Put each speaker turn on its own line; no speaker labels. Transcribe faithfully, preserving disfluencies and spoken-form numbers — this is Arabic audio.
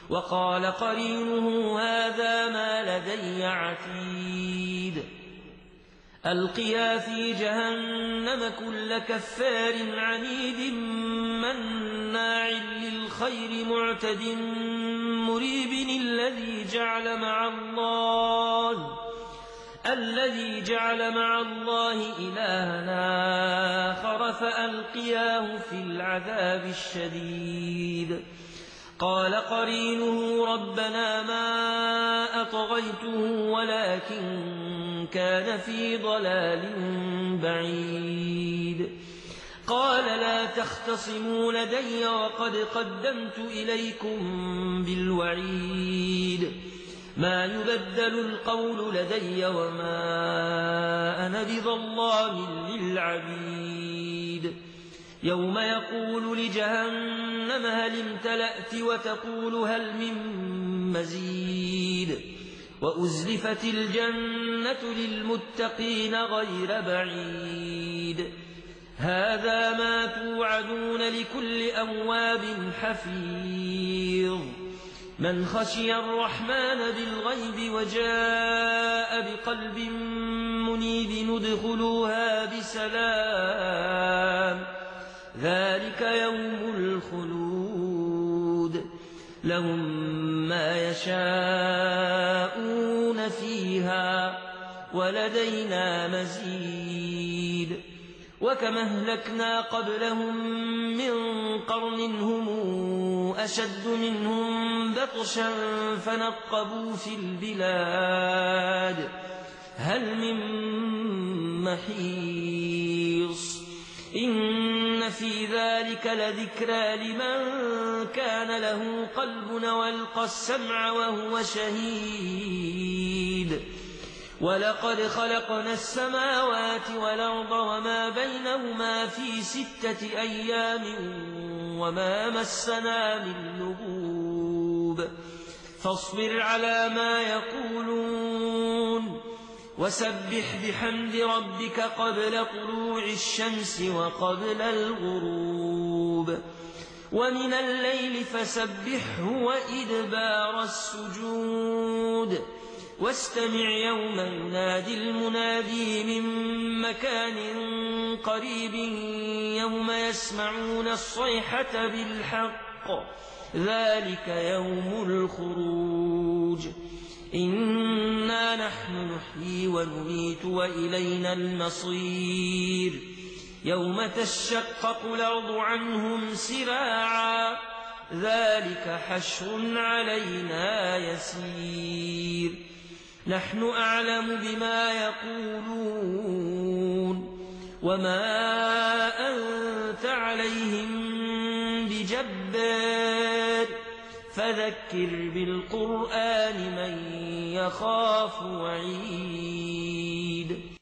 وقال قرينه هذا ما لدي عتيد ألقيا في جهنم كل كفار عنيد مناع للخير معتد مريب الذي جعل مع الله الذي جعل مع الله إلها آخر فألقياه في العذاب الشديد قال قرينه ربنا ما أطغيته ولكن كان في ضلال بعيد قال لا تختصموا لدي وقد قدمت إليكم بالوعيد ما يبدل القول لدي وما أنا بظلام للعبيد يوم يقول لجهنم هل امتلأت وتقول هل من مزيد وأزلفت الجنة للمتقين غير بعيد هذا ما توعدون لكل أواب حفيظ من خشي الرحمن بالغيب وجاء بقلب منيب ندخلوها بسلام ذلك يوم الخلود لهم ما يشاءون فيها ولدينا مزيد وكم أهلكنا قبلهم من قرن هم أشد منهم بطشا فنقبوا في البلاد هل من محيص إن في ذلك لذكرى لمن كان له قلب والقى السمع وهو شهيد ولقد خلقنا السماوات والأرض وما بينهما في ستة أيام وما مسنا من لغوب فاصبر على ما يقولون وسبح بحمد ربك قبل طلوع الشمس وقبل الغروب ومن الليل فسبحه وإدبار السجود واستمع يوم ينادي المنادي من مكان قريب يوم يسمعون الصيحة بالحق ذلك يوم الخروج إنا نحن نحيي ونميت وإلينا المصير يوم تشقق الأرض عنهم سراعا ذلك حشر علينا يسير نحن أعلم بما يقولون وما أنت عليهم بجبار فذكر بالقرآن من يخاف وعيد